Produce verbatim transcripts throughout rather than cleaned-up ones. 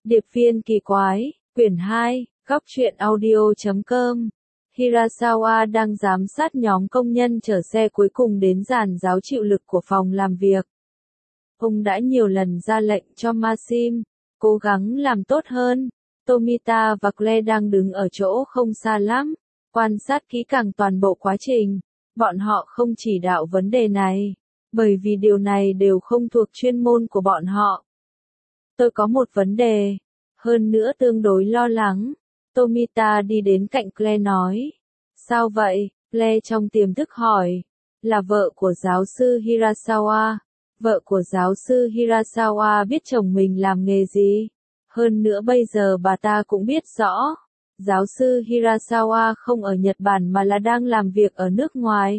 Điệp viên kỳ quái, quyển hai, góc truyện audio chấm com. Hirasawa đang giám sát nhóm công nhân chở xe cuối cùng đến giàn giáo chịu lực của phòng làm việc. Ông đã nhiều lần ra lệnh cho Maxim cố gắng làm tốt hơn. Tomita và Claire đang đứng ở chỗ không xa lắm, quan sát kỹ càng toàn bộ quá trình. Bọn họ không chỉ đạo vấn đề này, bởi vì điều này đều không thuộc chuyên môn của bọn họ. Tôi có một vấn đề, hơn nữa tương đối lo lắng. Tomita đi đến cạnh Claire nói. Sao vậy? Claire trong tiềm thức hỏi. Là vợ của giáo sư Hirasawa. Vợ của giáo sư Hirasawa biết chồng mình làm nghề gì. Hơn nữa bây giờ bà ta cũng biết rõ. Giáo sư Hirasawa không ở Nhật Bản mà là đang làm việc ở nước ngoài.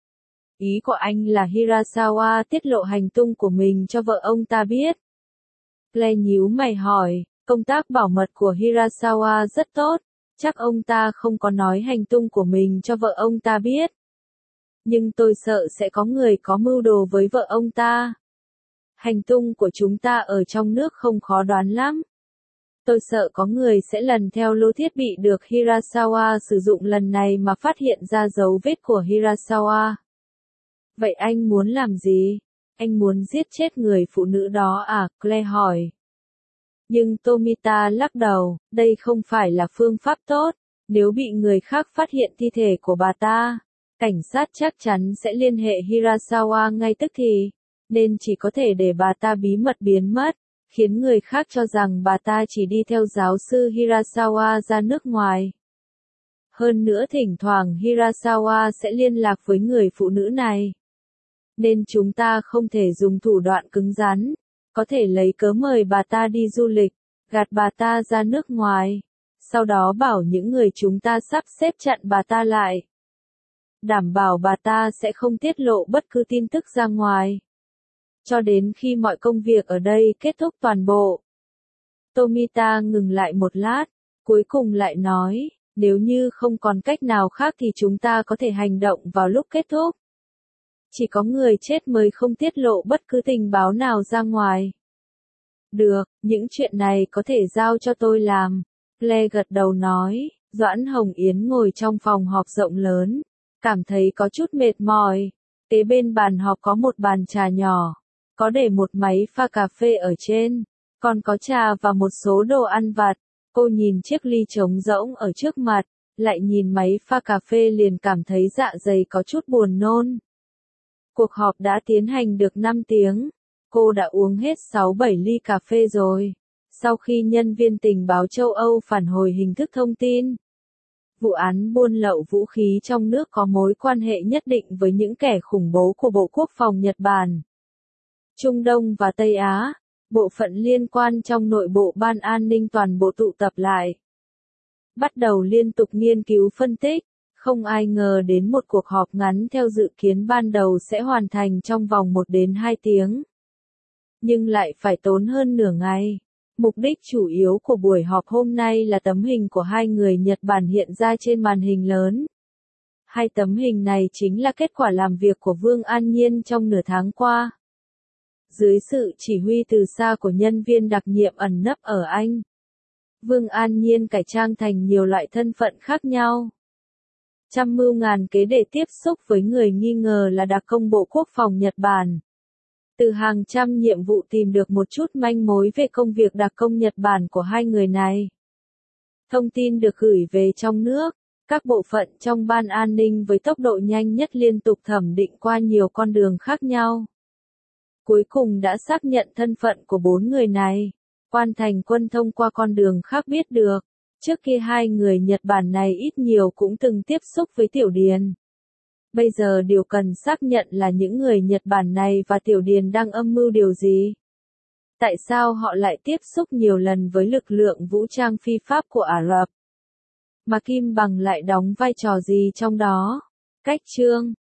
Ý của anh là Hirasawa tiết lộ hành tung của mình cho vợ ông ta biết. Claire nhíu mày hỏi, công tác bảo mật của Hirasawa rất tốt, chắc ông ta không có nói hành tung của mình cho vợ ông ta biết. Nhưng tôi sợ sẽ có người có mưu đồ với vợ ông ta. Hành tung của chúng ta ở trong nước không khó đoán lắm. Tôi sợ có người sẽ lần theo lô thiết bị được Hirasawa sử dụng lần này mà phát hiện ra dấu vết của Hirasawa. Vậy anh muốn làm gì? Anh muốn giết chết người phụ nữ đó à? Claire hỏi. Nhưng Tomita lắc đầu, đây không phải là phương pháp tốt. Nếu bị người khác phát hiện thi thể của bà ta, cảnh sát chắc chắn sẽ liên hệ Hirasawa ngay tức thì, nên chỉ có thể để bà ta bí mật biến mất, khiến người khác cho rằng bà ta chỉ đi theo giáo sư Hirasawa ra nước ngoài. Hơn nữa thỉnh thoảng Hirasawa sẽ liên lạc với người phụ nữ này. Nên chúng ta không thể dùng thủ đoạn cứng rắn, có thể lấy cớ mời bà ta đi du lịch, gạt bà ta ra nước ngoài, sau đó bảo những người chúng ta sắp xếp chặn bà ta lại. Đảm bảo bà ta sẽ không tiết lộ bất cứ tin tức ra ngoài. Cho đến khi mọi công việc ở đây kết thúc toàn bộ. Tomita ngừng lại một lát, cuối cùng lại nói, nếu như không còn cách nào khác thì chúng ta có thể hành động vào lúc kết thúc. Chỉ có người chết mới không tiết lộ bất cứ tình báo nào ra ngoài. Được, những chuyện này có thể giao cho tôi làm. Claire gật đầu nói, Doãn Hồng Yến ngồi trong phòng họp rộng lớn, cảm thấy có chút mệt mỏi. Kế bên bàn họp có một bàn trà nhỏ, có để một máy pha cà phê ở trên, còn có trà và một số đồ ăn vặt. Cô nhìn chiếc ly trống rỗng ở trước mặt, lại nhìn máy pha cà phê liền cảm thấy dạ dày có chút buồn nôn. Cuộc họp đã tiến hành được năm tiếng, cô đã uống hết sáu bảy ly cà phê rồi. Sau khi nhân viên tình báo châu Âu phản hồi hình thức thông tin, vụ án buôn lậu vũ khí trong nước có mối quan hệ nhất định với những kẻ khủng bố của Bộ Quốc phòng Nhật Bản, Trung Đông và Tây Á, bộ phận liên quan trong nội bộ Ban An ninh toàn bộ tụ tập lại. Bắt đầu liên tục nghiên cứu phân tích. Không ai ngờ đến một cuộc họp ngắn theo dự kiến ban đầu sẽ hoàn thành trong vòng một đến hai tiếng. Nhưng lại phải tốn hơn nửa ngày. Mục đích chủ yếu của buổi họp hôm nay là tấm hình của hai người Nhật Bản hiện ra trên màn hình lớn. Hai tấm hình này chính là kết quả làm việc của Vương An Nhiên trong nửa tháng qua. Dưới sự chỉ huy từ xa của nhân viên đặc nhiệm ẩn nấp ở Anh, Vương An Nhiên cải trang thành nhiều loại thân phận khác nhau. Trăm mưu ngàn kế để tiếp xúc với người nghi ngờ là đặc công Bộ Quốc phòng Nhật Bản. Từ hàng trăm nhiệm vụ tìm được một chút manh mối về công việc đặc công Nhật Bản của hai người này. Thông tin được gửi về trong nước, các bộ phận trong ban an ninh với tốc độ nhanh nhất liên tục thẩm định qua nhiều con đường khác nhau. Cuối cùng đã xác nhận thân phận của bốn người này. Quan Thành Quân thông qua con đường khác biết được. Trước kia hai người Nhật Bản này ít nhiều cũng từng tiếp xúc với Tiểu Điền. Bây giờ điều cần xác nhận là những người Nhật Bản này và Tiểu Điền đang âm mưu điều gì? Tại sao họ lại tiếp xúc nhiều lần với lực lượng vũ trang phi pháp của Ả Rập? Mà Kim Bằng lại đóng vai trò gì trong đó? Cách chương